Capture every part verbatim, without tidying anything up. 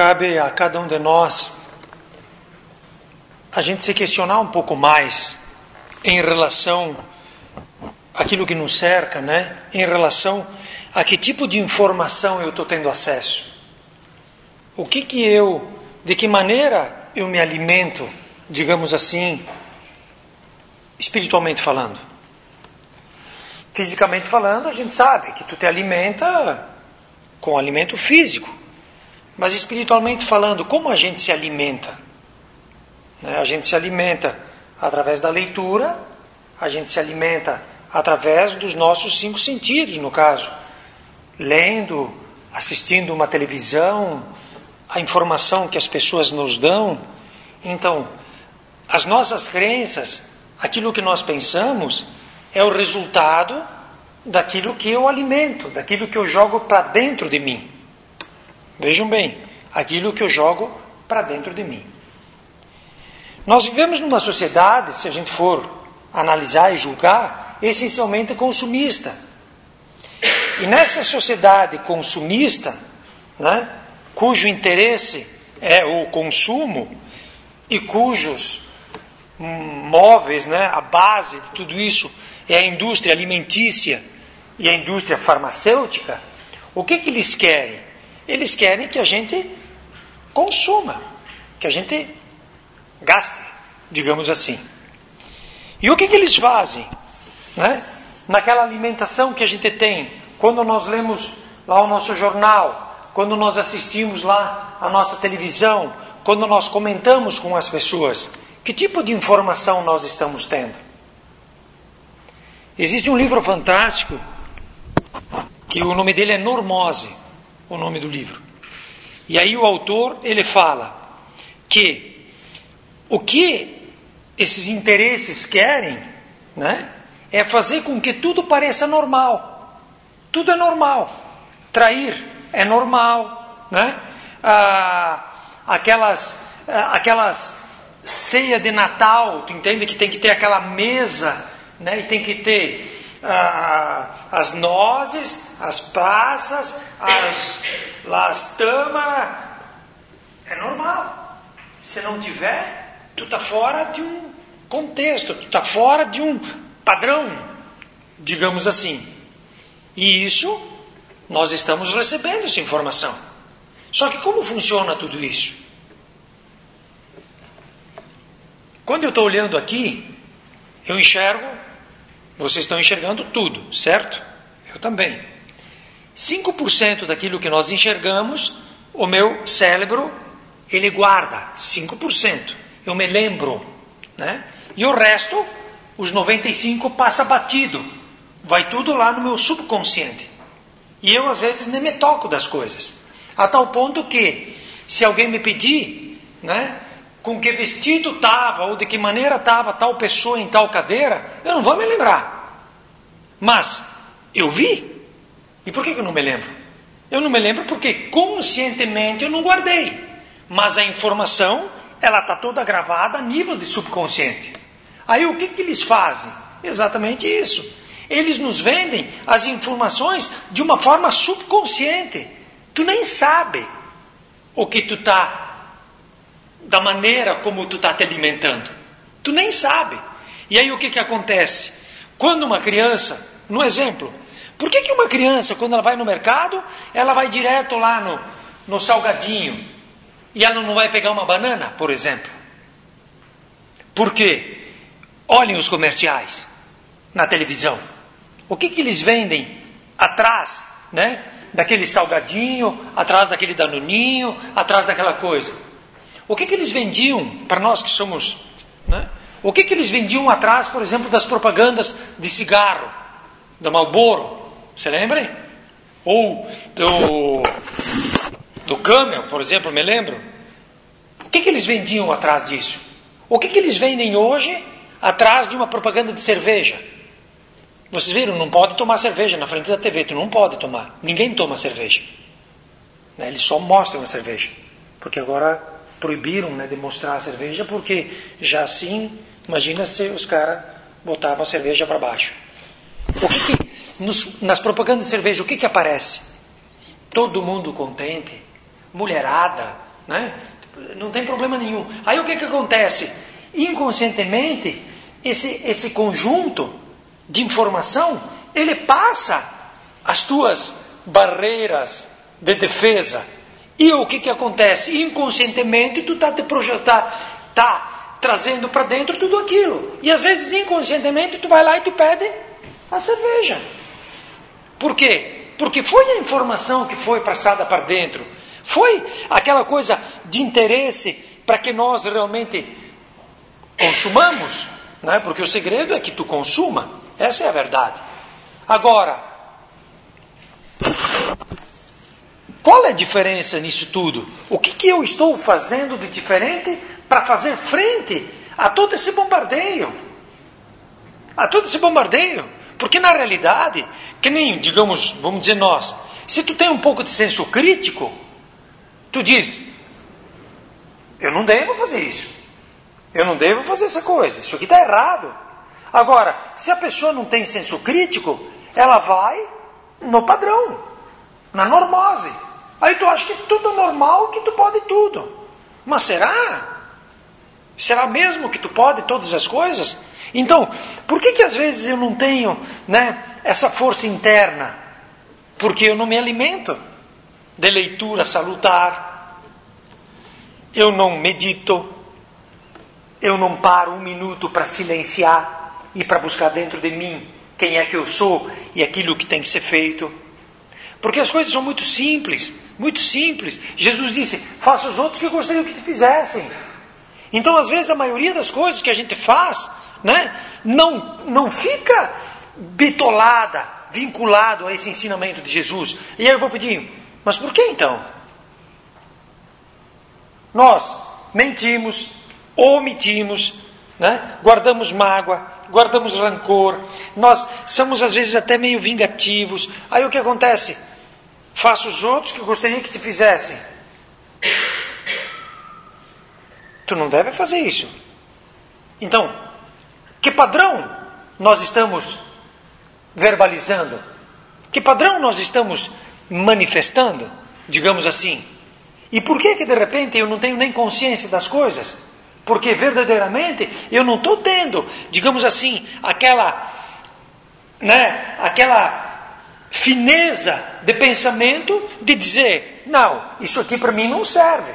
cabe a cada um de nós a gente se questionar um pouco mais em relação àquilo que nos cerca, né? Em relação a que tipo de informação eu estou tendo acesso. O que que eu, de que maneira eu me alimento, digamos assim, espiritualmente falando. Fisicamente falando, a gente sabe que tu te alimenta com alimento físico. Mas espiritualmente falando, como a gente se alimenta? Né? A gente se alimenta através da leitura, a gente se alimenta através dos nossos cinco sentidos, no caso. Lendo, assistindo uma televisão, a informação que as pessoas nos dão. Então, as nossas crenças, aquilo que nós pensamos, é o resultado daquilo que eu alimento, daquilo que eu jogo para dentro de mim. Vejam bem, aquilo que eu jogo para dentro de mim. Nós vivemos numa sociedade, se a gente for analisar e julgar, essencialmente consumista. E nessa sociedade consumista, né, cujo interesse é o consumo e cujos móveis, né, a base de tudo isso é a indústria alimentícia e a indústria farmacêutica, o que que eles querem? Eles querem que a gente consuma, que a gente gaste, digamos assim. E o que que eles fazem, né? Naquela alimentação que a gente tem, quando nós lemos lá o nosso jornal, quando nós assistimos lá a nossa televisão, quando nós comentamos com as pessoas, que tipo de informação nós estamos tendo? Existe um livro fantástico, que o nome dele é Normose, o nome do livro. E aí o autor, ele fala que o que esses interesses querem, né, é fazer com que tudo pareça normal. Tudo é normal. Trair é normal, né? Ah, aquelas, ah, aquelas ceia de Natal, tu entende que tem que ter aquela mesa, né? E tem que ter ah, as nozes, as passas, as, as tâmaras. É normal. Se não tiver, tu está fora de um contexto, tu está fora de um padrão, digamos assim. E isso, nós estamos recebendo essa informação. Só que como funciona tudo isso? Quando eu estou olhando aqui, eu enxergo, vocês estão enxergando tudo, certo? Eu também. cinco por cento daquilo que nós enxergamos, o meu cérebro, ele guarda, cinco por cento. Eu me lembro, né? E o resto, os noventa e cinco por cento passa batido. Vai tudo lá no meu subconsciente. E eu, às vezes, nem me toco das coisas. A tal ponto que, se alguém me pedir, né, com que vestido estava, ou de que maneira estava tal pessoa em tal cadeira, eu não vou me lembrar. Mas, eu vi. E por que que eu não me lembro? Eu não me lembro porque, conscientemente, eu não guardei. Mas a informação, ela está toda gravada a nível de subconsciente. Aí, o que que eles fazem? Exatamente isso. Eles nos vendem as informações de uma forma subconsciente. Tu nem sabe o que tu está, da maneira como tu está te alimentando. Tu nem sabe. E aí o que que acontece? Quando uma criança, no exemplo, por que que uma criança, quando ela vai no mercado, ela vai direto lá no, no salgadinho e ela não vai pegar uma banana, por exemplo? Por quê? Olhem os comerciais na televisão. O que que eles vendem atrás, né, daquele salgadinho, atrás daquele danoninho, atrás daquela coisa? O que que eles vendiam, para nós que somos, né, o que que eles vendiam atrás, por exemplo, das propagandas de cigarro, da Marlboro, você lembra? Ou do, do Camel, por exemplo, me lembro. O que que eles vendiam atrás disso? O que que eles vendem hoje atrás de uma propaganda de cerveja? Vocês viram, não pode tomar cerveja na frente da T V, tu não pode tomar. Ninguém toma cerveja. Né? Eles só mostram a cerveja. Porque agora proibiram, né, de mostrar a cerveja, porque já assim, imagina se os caras botavam a cerveja para baixo. O que que, nos, nas propagandas de cerveja, o que que aparece? Todo mundo contente, mulherada, né? Não tem problema nenhum. Aí o que que acontece? Inconscientemente, esse, esse conjunto de informação, ele passa as tuas barreiras de defesa. E o que que acontece? Inconscientemente, tu está te projetar, tá trazendo para dentro tudo aquilo. E às vezes, inconscientemente, tu vai lá e tu pede a cerveja. Por quê? Porque foi a informação que foi passada para dentro. Foi aquela coisa de interesse para que nós realmente consumamos, né? Porque o segredo é que tu consuma. Essa é a verdade. Agora, qual é a diferença nisso tudo? O que, que eu estou fazendo de diferente para fazer frente a todo esse bombardeio? A todo esse bombardeio. Porque na realidade, que nem, digamos, vamos dizer nós, se tu tem um pouco de senso crítico, tu diz, eu não devo fazer isso. Eu não devo fazer essa coisa. Isso aqui está errado. Agora, se a pessoa não tem senso crítico, ela vai no padrão, na normose. Aí tu acha que tudo é normal, que tu pode tudo. Mas será? Será mesmo que tu pode todas as coisas? Então, por que que às vezes eu não tenho, né, essa força interna? Porque eu não me alimento de leitura salutar, eu não medito, eu não paro um minuto para silenciar e para buscar dentro de mim quem é que eu sou e aquilo que tem que ser feito. Porque as coisas são muito simples, muito simples. Jesus disse, faça os outros que gostariam que te fizessem. Então, às vezes, a maioria das coisas que a gente faz, né, não, não fica bitolada, vinculado a esse ensinamento de Jesus. E aí eu vou pedir, mas por que então? Nós mentimos, omitimos, né, guardamos mágoa, guardamos rancor, nós somos às vezes até meio vingativos. Aí o que acontece? Faça os outros que eu gostaria que te fizessem. Tu não deve fazer isso. Então, que padrão nós estamos verbalizando? Que padrão nós estamos manifestando? Digamos assim. E por que que de repente eu não tenho nem consciência das coisas? Porque verdadeiramente eu não estou tendo, digamos assim, aquela, né, aquela fineza de pensamento de dizer, não, isso aqui para mim não serve.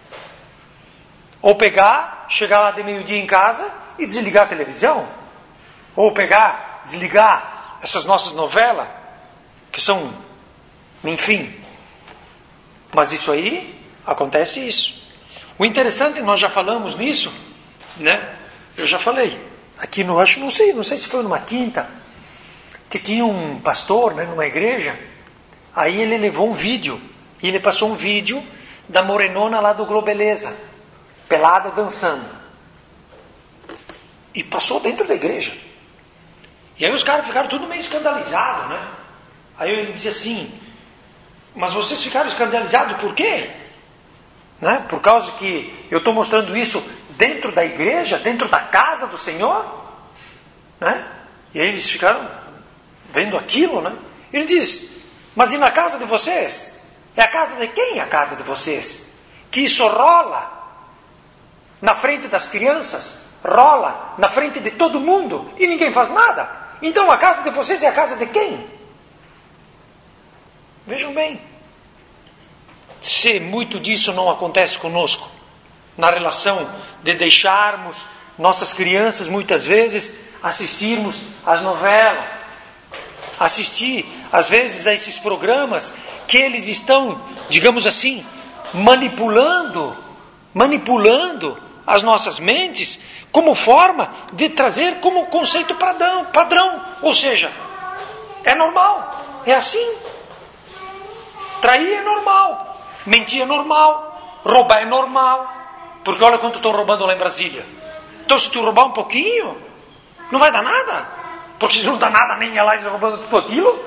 Ou pegar, chegar lá de meio-dia em casa e desligar a televisão. Ou pegar, desligar essas nossas novelas, que são, enfim. Mas isso aí, acontece isso. O interessante, nós já falamos nisso, né? Eu já falei. Aqui no, acho, não sei, não sei se foi numa quinta, que tinha um pastor, né, numa igreja, aí ele levou um vídeo, e ele passou um vídeo da morenona lá do Globeleza, pelada dançando. E passou dentro da igreja. E aí os caras ficaram tudo meio escandalizados, né? Aí ele disse assim, mas vocês ficaram escandalizados por quê? Né? Por causa que eu estou mostrando isso dentro da igreja, dentro da casa do Senhor? Né? E aí eles ficaram vendo aquilo, né? Ele diz, mas e na casa de vocês? É a casa de quem a casa de vocês? Que isso rola na frente das crianças, rola na frente de todo mundo e ninguém faz nada. Então a casa de vocês é a casa de quem? Vejam bem. Se muito disso não acontece conosco, na relação de deixarmos nossas crianças muitas vezes assistirmos às novelas, assistir às vezes a esses programas que eles estão, digamos assim, manipulando, manipulando as nossas mentes como forma de trazer como conceito padrão, padrão. Ou seja, é normal, é assim. Trair é normal. Mentir é normal, roubar é normal, porque olha quanto estão roubando lá em Brasília. Então se tu roubar um pouquinho, não vai dar nada, porque se não dá nada nem é lá eles roubando tudo aquilo.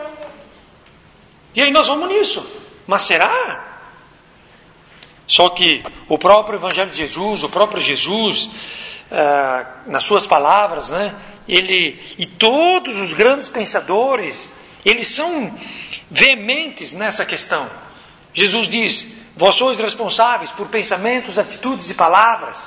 E aí nós vamos nisso. Mas será? Só que o próprio Evangelho de Jesus, o próprio Jesus, ah, nas suas palavras, né, ele, e todos os grandes pensadores, eles são veementes nessa questão. Jesus diz, Vós sois responsáveis por pensamentos, atitudes e palavras.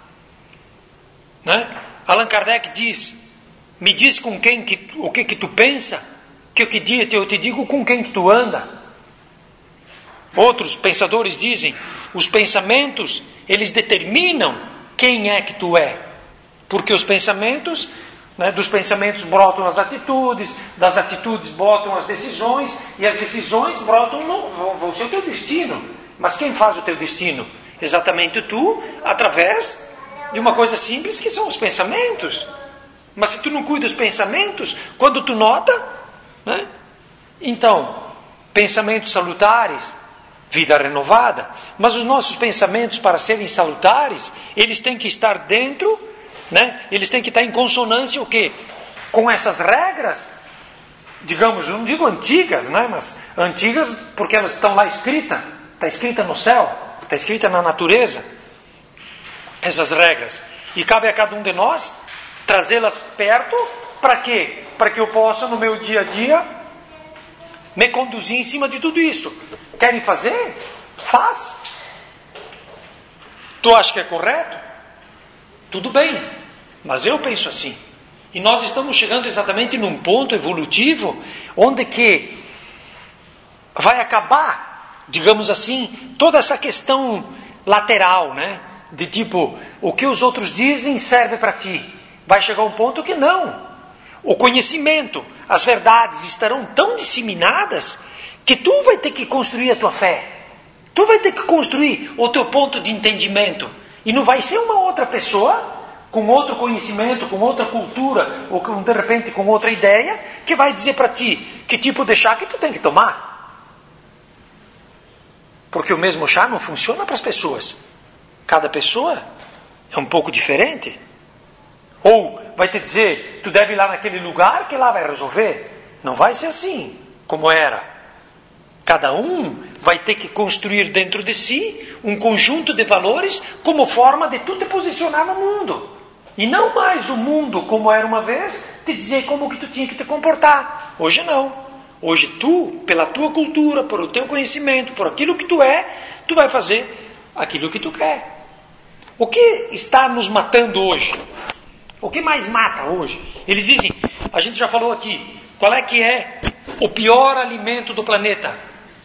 Né? Allan Kardec diz, me diz com quem que, o que que tu pensa, que eu, que eu te digo com quem que tu anda. Outros pensadores dizem, os pensamentos, eles determinam quem é que tu é. Porque os pensamentos, né, dos pensamentos brotam as atitudes, das atitudes brotam as decisões, e as decisões brotam no, vão, vão ser o teu destino. Mas quem faz o teu destino? Exatamente tu, através de uma coisa simples que são os pensamentos. Mas se tu não cuida dos pensamentos, quando tu nota, né? Então, pensamentos salutares, vida renovada. Mas os nossos pensamentos, para serem salutares, eles têm que estar dentro, né? Eles têm que estar em consonância o quê? Com essas regras, digamos, não digo antigas, né? Mas antigas porque elas estão lá escritas. Está escrita no céu, está escrita na natureza, essas regras. E cabe a cada um de nós trazê-las perto, para quê? Para que eu possa, no meu dia a dia, me conduzir em cima de tudo isso. Querem fazer? Faz. Tu acha que é correto? Tudo bem, mas eu penso assim. E nós estamos chegando exatamente num ponto evolutivo, onde que vai acabar, digamos assim, toda essa questão lateral, né? De tipo, o que os outros dizem serve para ti. Vai chegar um ponto que não. O conhecimento, as verdades estarão tão disseminadas que tu vai ter que construir a tua fé. Tu vai ter que construir o teu ponto de entendimento. E não vai ser uma outra pessoa com outro conhecimento, com outra cultura, ou com, de repente com outra ideia, que vai dizer para ti que tipo de chá que tu tem que tomar. Porque o mesmo chá não funciona para as pessoas. Cada pessoa é um pouco diferente. Ou vai te dizer, tu deve ir lá naquele lugar que lá vai resolver. Não vai ser assim, como era. Cada um vai ter que construir dentro de si um conjunto de valores como forma de tu te posicionar no mundo. E não mais o mundo, como era uma vez, te dizer como que tu tinha que te comportar. Hoje não. Hoje tu, pela tua cultura, por o teu conhecimento, por aquilo que tu é, tu vai fazer aquilo que tu quer. O que está nos matando hoje? O que mais mata hoje? Eles dizem, a gente já falou aqui, qual é que é o pior alimento do planeta?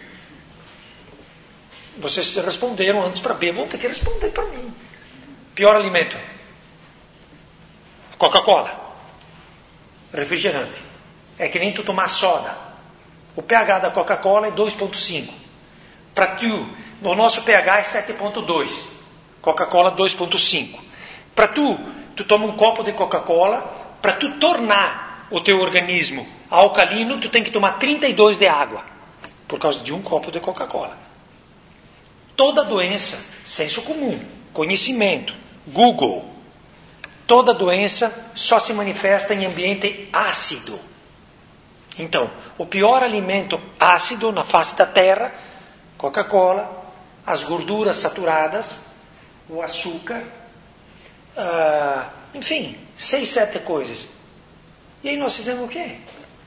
Vocês responderam antes para B, vão ter que responder para mim. Pior alimento? Coca-Cola. Refrigerante. É que nem tu tomar soda. O pH da Coca-Cola é dois ponto cinco. Para tu, o nosso pH é sete ponto dois. Coca-Cola dois ponto cinco. Para tu, tu toma um copo de Coca-Cola, para tu tornar o teu organismo alcalino, tu tem que tomar trinta e dois de água. Por causa de um copo de Coca-Cola. Toda doença, senso comum, conhecimento, Google, toda doença só se manifesta em ambiente ácido. Então, o pior alimento ácido na face da terra, Coca-Cola, as gorduras saturadas, o açúcar, uh, enfim, seis, sete coisas. E aí nós fizemos o quê?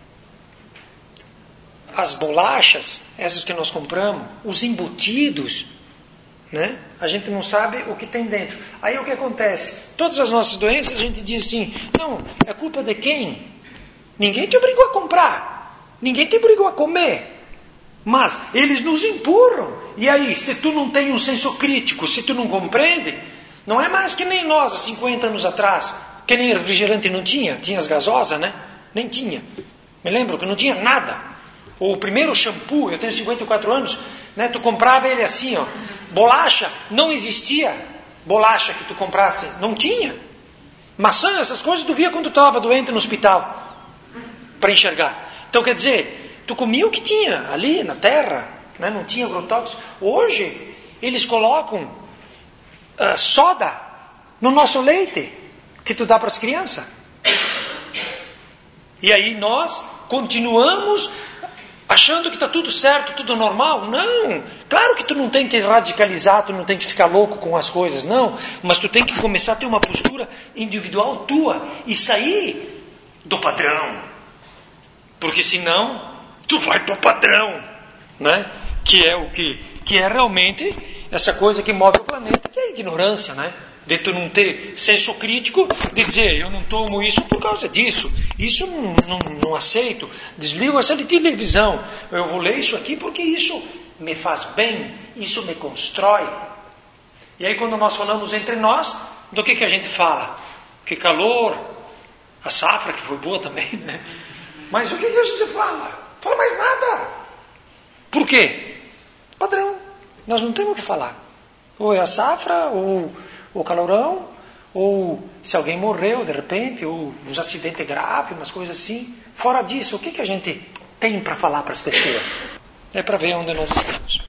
As bolachas, essas que nós compramos, os embutidos, né? A gente não sabe o que tem dentro. Aí o que acontece? Todas as nossas doenças a gente diz assim, não, é culpa de quem? Ninguém te obrigou a comprar, ninguém te obrigou a comer, mas eles nos empurram. E aí, se tu não tem um senso crítico, se tu não compreende, não é mais que nem nós há cinquenta anos atrás, que nem refrigerante não tinha, tinha as gasosas, né? Nem tinha. Me lembro que não tinha nada. O primeiro shampoo, eu tenho cinquenta e quatro anos, né? Tu comprava ele assim, ó. Bolacha, não existia bolacha que tu comprasse, não tinha. Maçã, essas coisas tu via quando tu estava doente no hospital, para enxergar. Então quer dizer, tu comia o que tinha ali na terra, né? Não tinha agrotóxicos. Hoje, eles colocam uh, soda no nosso leite, que tu dá para as crianças. E aí nós continuamos achando que está tudo certo, tudo normal. Não, claro que tu não tem que radicalizar, tu não tem que ficar louco com as coisas, não. Mas tu tem que começar a ter uma postura individual tua e sair do padrão. Porque senão, tu vai para o padrão, né? Que é o que, que é realmente essa coisa que move o planeta, que é a ignorância, né? De tu não ter senso crítico, de dizer, eu não tomo isso por causa disso, isso não, não, não aceito, desligo essa de televisão, eu vou ler isso aqui porque isso me faz bem, isso me constrói. E aí quando nós falamos entre nós, do que, que a gente fala? Que calor, a safra que foi boa também, né? Mas o que, que a gente fala? Fala mais nada. Por quê? Padrão, nós não temos o que falar. Ou é a safra, ou o calorão, ou se alguém morreu de repente, ou uns acidentes graves, umas coisas assim. Fora disso, o que, que a gente tem para falar para as pessoas? É para ver onde nós estamos.